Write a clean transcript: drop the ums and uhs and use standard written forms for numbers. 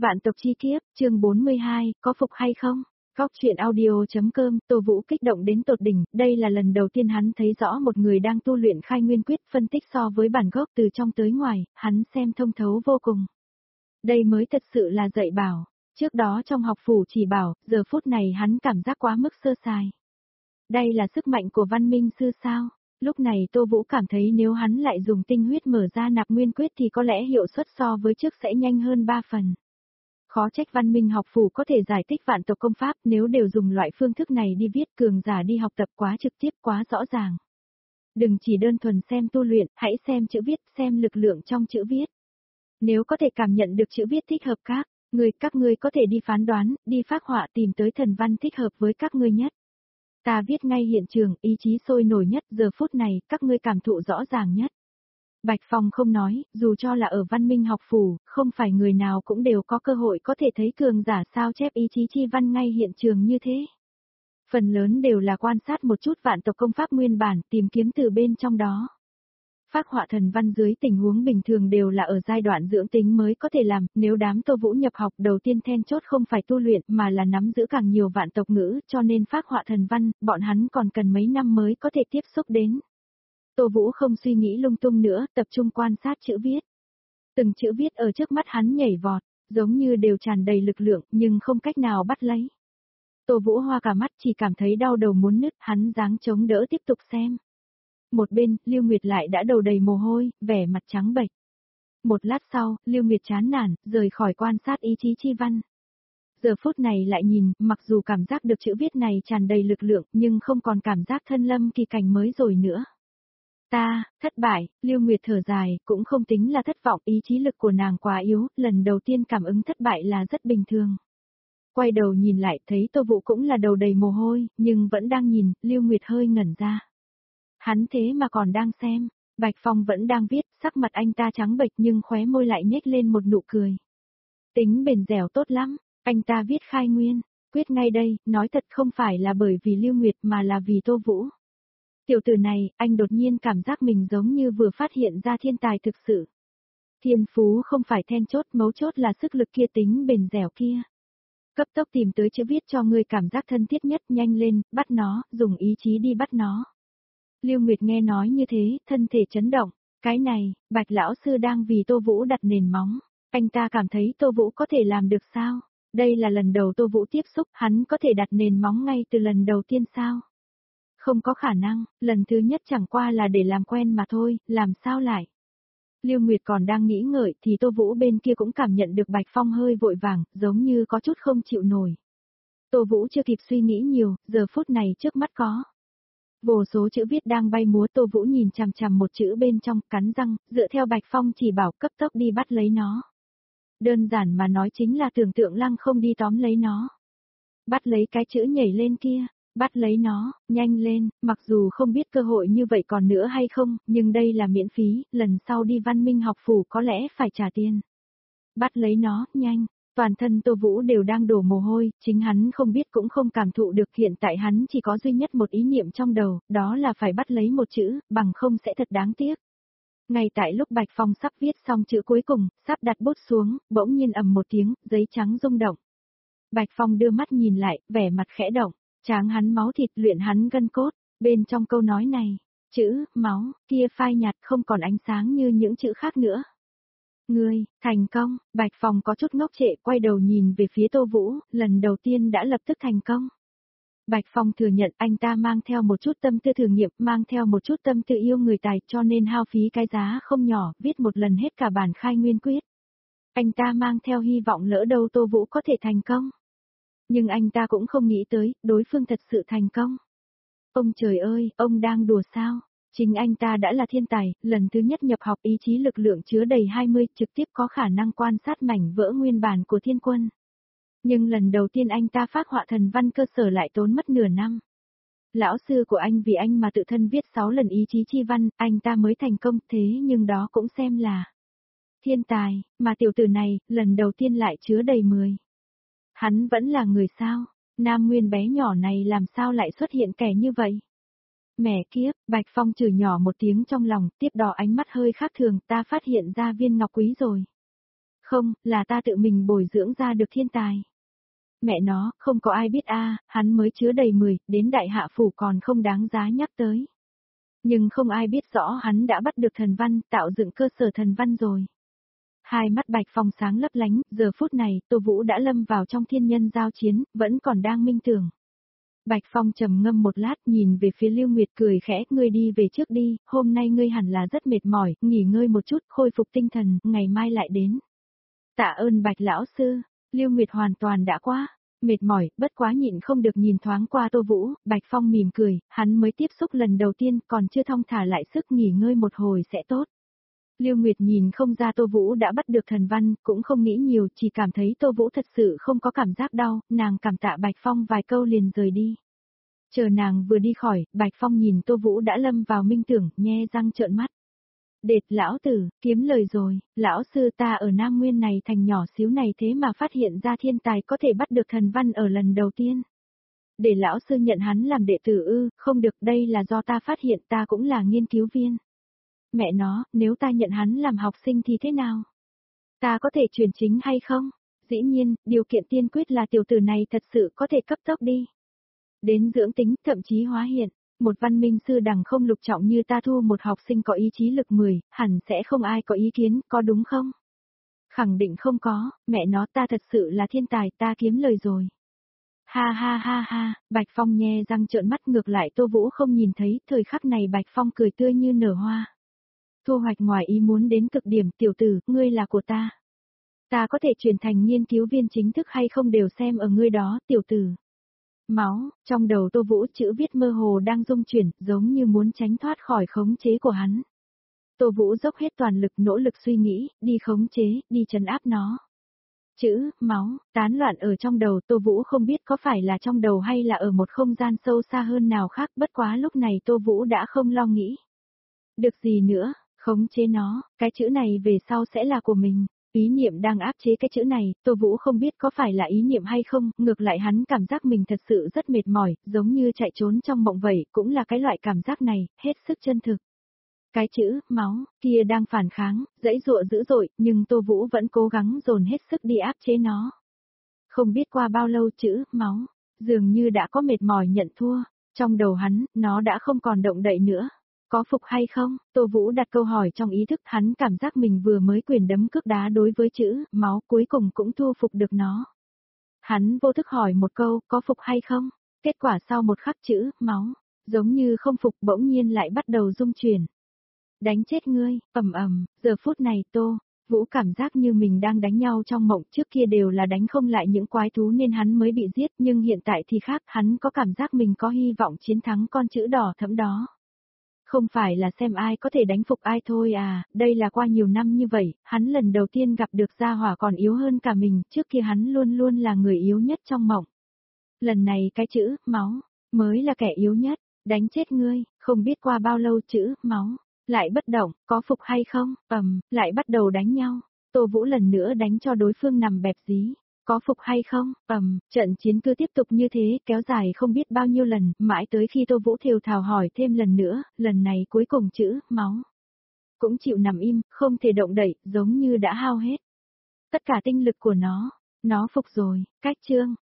Vạn tộc chi kiếp, chương 42, có phục hay không? Góc truyện audio.com, Tô Vũ kích động đến tột đỉnh, đây là lần đầu tiên hắn thấy rõ một người đang tu luyện khai nguyên quyết, phân tích so với bản gốc từ trong tới ngoài, hắn xem thông thấu vô cùng. Đây mới thật sự là dạy bảo, trước đó trong học phủ chỉ bảo, giờ phút này hắn cảm giác quá mức sơ sài. Đây là sức mạnh của văn minh sư sao? Lúc này Tô Vũ cảm thấy nếu hắn lại dùng tinh huyết mở ra nạp nguyên quyết thì có lẽ hiệu suất so với trước sẽ nhanh hơn 3 phần. Khó trách văn minh học phủ có thể giải thích vạn tộc công pháp, nếu đều dùng loại phương thức này đi viết, cường giả đi học tập quá trực tiếp, quá rõ ràng. Đừng chỉ đơn thuần xem tu luyện, hãy xem chữ viết, xem lực lượng trong chữ viết. Nếu có thể cảm nhận được chữ viết thích hợp các ngươi có thể đi phán đoán, đi phác họa tìm tới thần văn thích hợp với các ngươi nhất. Ta viết ngay hiện trường, ý chí sôi nổi nhất, giờ phút này, các ngươi cảm thụ rõ ràng nhất. Bạch Phong không nói, dù cho là ở văn minh học phủ, không phải người nào cũng đều có cơ hội có thể thấy cường giả sao chép ý chí chi văn ngay hiện trường như thế. Phần lớn đều là quan sát một chút vạn tộc công pháp nguyên bản, tìm kiếm từ bên trong đó. Phác họa thần văn dưới tình huống bình thường đều là ở giai đoạn dưỡng tính mới có thể làm, nếu đám Tô Vũ nhập học đầu tiên then chốt không phải tu luyện mà là nắm giữ càng nhiều vạn tộc ngữ, cho nên phác họa thần văn, bọn hắn còn cần mấy năm mới có thể tiếp xúc đến. Tô Vũ không suy nghĩ lung tung nữa, tập trung quan sát chữ viết. Từng chữ viết ở trước mắt hắn nhảy vọt, giống như đều tràn đầy lực lượng, nhưng không cách nào bắt lấy. Tô Vũ hoa cả mắt, chỉ cảm thấy đau đầu muốn nứt, hắn giáng chống đỡ tiếp tục xem. Một bên, Lưu Nguyệt lại đã đầu đầy mồ hôi, vẻ mặt trắng bệch. Một lát sau, Lưu Nguyệt chán nản, rời khỏi quan sát ý chí chi văn. Giờ phút này lại nhìn, mặc dù cảm giác được chữ viết này tràn đầy lực lượng, nhưng không còn cảm giác thân lâm kỳ cảnh mới rồi nữa. Thất bại, Lưu Nguyệt thở dài, cũng không tính là thất vọng, ý chí lực của nàng quá yếu, lần đầu tiên cảm ứng thất bại là rất bình thường. Quay đầu nhìn lại, thấy Tô Vũ cũng là đầu đầy mồ hôi, nhưng vẫn đang nhìn, Lưu Nguyệt hơi ngẩn ra. Hắn thế mà còn đang xem, Bạch Phong vẫn đang viết, sắc mặt anh ta trắng bệch nhưng khóe môi lại nhếch lên một nụ cười. Tính bền dẻo tốt lắm, anh ta viết khai nguyên, quyết ngay đây, nói thật không phải là bởi vì Lưu Nguyệt mà là vì Tô Vũ. Tiểu tử này, anh đột nhiên cảm giác mình giống như vừa phát hiện ra thiên tài thực sự. Thiên phú không phải then chốt, mấu chốt là sức lực kia, tính bền dẻo kia. Cấp tốc tìm tới chữ viết cho ngươi cảm giác thân thiết nhất, nhanh lên, bắt nó, dùng ý chí đi bắt nó. Lưu Nguyệt nghe nói như thế, thân thể chấn động, cái này, Bạch lão sư đang vì Tô Vũ đặt nền móng, anh ta cảm thấy Tô Vũ có thể làm được sao? Đây là lần đầu Tô Vũ tiếp xúc, hắn có thể đặt nền móng ngay từ lần đầu tiên sao? Không có khả năng, lần thứ nhất chẳng qua là để làm quen mà thôi, làm sao lại? Lưu Nguyệt còn đang nghĩ ngợi thì Tô Vũ bên kia cũng cảm nhận được Bạch Phong hơi vội vàng, giống như có chút không chịu nổi. Tô Vũ chưa kịp suy nghĩ nhiều, giờ phút này trước mắt có vô số chữ viết đang bay múa. Tô Vũ nhìn chằm chằm một chữ bên trong, cắn răng, dựa theo Bạch Phong chỉ bảo, cấp tốc đi bắt lấy nó. Đơn giản mà nói chính là tưởng tượng lăng không đi tóm lấy nó. Bắt lấy cái chữ nhảy lên kia. Bắt lấy nó, nhanh lên, mặc dù không biết cơ hội như vậy còn nữa hay không, nhưng đây là miễn phí, lần sau đi văn minh học phủ có lẽ phải trả tiền. Bắt lấy nó, nhanh, toàn thân Tô Vũ đều đang đổ mồ hôi, chính hắn không biết cũng không cảm thụ được, hiện tại hắn chỉ có duy nhất một ý niệm trong đầu, đó là phải bắt lấy một chữ, bằng không sẽ thật đáng tiếc. Ngay tại lúc Bạch Phong sắp viết xong chữ cuối cùng, sắp đặt bút xuống, bỗng nhiên ầm một tiếng, giấy trắng rung động. Bạch Phong đưa mắt nhìn lại, vẻ mặt khẽ động. Tráng hắn máu thịt, luyện hắn gân cốt, bên trong câu nói này, chữ, máu, kia phai nhạt không còn ánh sáng như những chữ khác nữa. Ngươi, thành công, Bạch Phong có chút ngốc trệ, quay đầu nhìn về phía Tô Vũ, lần đầu tiên đã lập tức thành công. Bạch Phong thừa nhận anh ta mang theo một chút tâm tư thử nghiệm, mang theo một chút tâm tư yêu người tài, cho nên hao phí cái giá không nhỏ, viết một lần hết cả bản khai nguyên quyết. Anh ta mang theo hy vọng lỡ đâu Tô Vũ có thể thành công. Nhưng anh ta cũng không nghĩ tới, đối phương thật sự thành công. Ông trời ơi, ông đang đùa sao? Chính anh ta đã là thiên tài, lần thứ nhất nhập học ý chí lực lượng chứa đầy 20, trực tiếp có khả năng quan sát mảnh vỡ nguyên bản của thiên quân. Nhưng lần đầu tiên anh ta phác họa thần văn cơ sở lại tốn mất nửa năm. Lão sư của anh vì anh mà tự thân viết 6 lần ý chí chi văn, anh ta mới thành công, thế nhưng đó cũng xem là thiên tài, mà tiểu tử này, lần đầu tiên lại chứa đầy 10. Hắn vẫn là người sao? Nam Nguyên bé nhỏ này làm sao lại xuất hiện kẻ như vậy? Mẹ kiếp, Bạch Phong chửi nhỏ một tiếng trong lòng, tiếp đó ánh mắt hơi khác thường, ta phát hiện ra viên ngọc quý rồi. Không, là ta tự mình bồi dưỡng ra được thiên tài. Mẹ nó, không có ai biết hắn mới chứa đầy 10, đến đại hạ phủ còn không đáng giá nhắc tới. Nhưng không ai biết rõ hắn đã bắt được thần văn, tạo dựng cơ sở thần văn rồi. Hai mắt Bạch Phong sáng lấp lánh, giờ phút này, Tô Vũ đã lâm vào trong thiên nhân giao chiến, vẫn còn đang minh tưởng. Bạch Phong trầm ngâm một lát nhìn về phía Lưu Nguyệt cười khẽ, ngươi đi về trước đi, hôm nay ngươi hẳn là rất mệt mỏi, nghỉ ngơi một chút, khôi phục tinh thần, ngày mai lại đến. Tạ ơn Bạch lão sư, Lưu Nguyệt hoàn toàn đã quá mệt mỏi, bất quá nhịn không được nhìn thoáng qua Tô Vũ, Bạch Phong mỉm cười, hắn mới tiếp xúc lần đầu tiên, còn chưa thong thả lại sức nghỉ ngơi một hồi sẽ tốt. Lưu Nguyệt nhìn không ra Tô Vũ đã bắt được thần văn, cũng không nghĩ nhiều, chỉ cảm thấy Tô Vũ thật sự không có cảm giác đau, nàng cảm tạ Bạch Phong vài câu liền rời đi. Chờ nàng vừa đi khỏi, Bạch Phong nhìn Tô Vũ đã lâm vào minh tưởng, nhe răng trợn mắt. Đệt lão tử, kiếm lời rồi, lão sư ta ở Nam Nguyên này thành nhỏ xíu này thế mà phát hiện ra thiên tài có thể bắt được thần văn ở lần đầu tiên. Để lão sư nhận hắn làm đệ tử không được, đây là do ta phát hiện, ta cũng là nghiên cứu viên. Mẹ nó, nếu ta nhận hắn làm học sinh thì thế nào? Ta có thể chuyển chính hay không? Dĩ nhiên, điều kiện tiên quyết là tiểu tử này thật sự có thể cấp tốc đi. Đến dưỡng tính, thậm chí hóa hiện. Một văn minh sư đẳng không lục trọng như ta thu một học sinh có ý chí lực 10, hẳn sẽ không ai có ý kiến, có đúng không? Khẳng định không có, mẹ nó ta thật sự là thiên tài, ta kiếm lời rồi. Ha ha ha ha, Bạch Phong nhe răng trợn mắt, ngược lại Tô Vũ không nhìn thấy, thời khắc này Bạch Phong cười tươi như nở hoa. Thu hoạch ngoài ý muốn đến cực điểm, tiểu tử, ngươi là của ta. Ta có thể chuyển thành nghiên cứu viên chính thức hay không đều xem ở ngươi đó, tiểu tử. Máu, trong đầu Tô Vũ chữ viết mơ hồ đang rung chuyển, giống như muốn tránh thoát khỏi khống chế của hắn. Tô Vũ dốc hết toàn lực nỗ lực suy nghĩ, đi khống chế, đi trấn áp nó. Chữ, máu, tán loạn ở trong đầu, Tô Vũ không biết có phải là trong đầu hay là ở một không gian sâu xa hơn nào khác, bất quá lúc này Tô Vũ đã không lo nghĩ. Được gì nữa, khống chế nó, cái chữ này về sau sẽ là của mình. Ý niệm đang áp chế cái chữ này, Tô Vũ không biết có phải là ý niệm hay không, ngược lại hắn cảm giác mình thật sự rất mệt mỏi, giống như chạy trốn trong mộng vậy, cũng là cái loại cảm giác này, hết sức chân thực. Cái chữ, máu, kia đang phản kháng, dãy dụa dữ dội, nhưng Tô Vũ vẫn cố gắng dồn hết sức đi áp chế nó. Không biết qua bao lâu chữ, máu, dường như đã có mệt mỏi nhận thua, trong đầu hắn, nó đã không còn động đậy nữa. Có phục hay không? Tô Vũ đặt câu hỏi trong ý thức, hắn cảm giác mình vừa mới quyền đấm cước đá đối với chữ, máu, cuối cùng cũng thu phục được nó. Hắn vô thức hỏi một câu, có phục hay không? Kết quả sau một khắc chữ, máu, giống như không phục bỗng nhiên lại bắt đầu rung chuyển. Đánh chết ngươi, giờ phút này Tô Vũ cảm giác như mình đang đánh nhau trong mộng, trước kia đều là đánh không lại những quái thú nên hắn mới bị giết, nhưng hiện tại thì khác, hắn có cảm giác mình có hy vọng chiến thắng con chữ đỏ thẫm đó. Không phải là xem ai có thể đánh phục ai thôi à, đây là qua nhiều năm như vậy, hắn lần đầu tiên gặp được gia hỏa còn yếu hơn cả mình, trước kia hắn luôn luôn là người yếu nhất trong mộng. Lần này cái chữ, máu, mới là kẻ yếu nhất, đánh chết ngươi, không biết qua bao lâu chữ, máu, lại bất động, có phục hay không, lại bắt đầu đánh nhau, Tô Vũ lần nữa đánh cho đối phương nằm bẹp dí. Có phục hay không? Trận chiến cứ tiếp tục như thế, kéo dài không biết bao nhiêu lần, mãi tới khi Tô Vũ thều thào hỏi thêm lần nữa, lần này cuối cùng chữ, máu. Cũng chịu nằm im, không thể động đậy, giống như đã hao hết. Tất cả tinh lực của nó phục rồi, cách chương.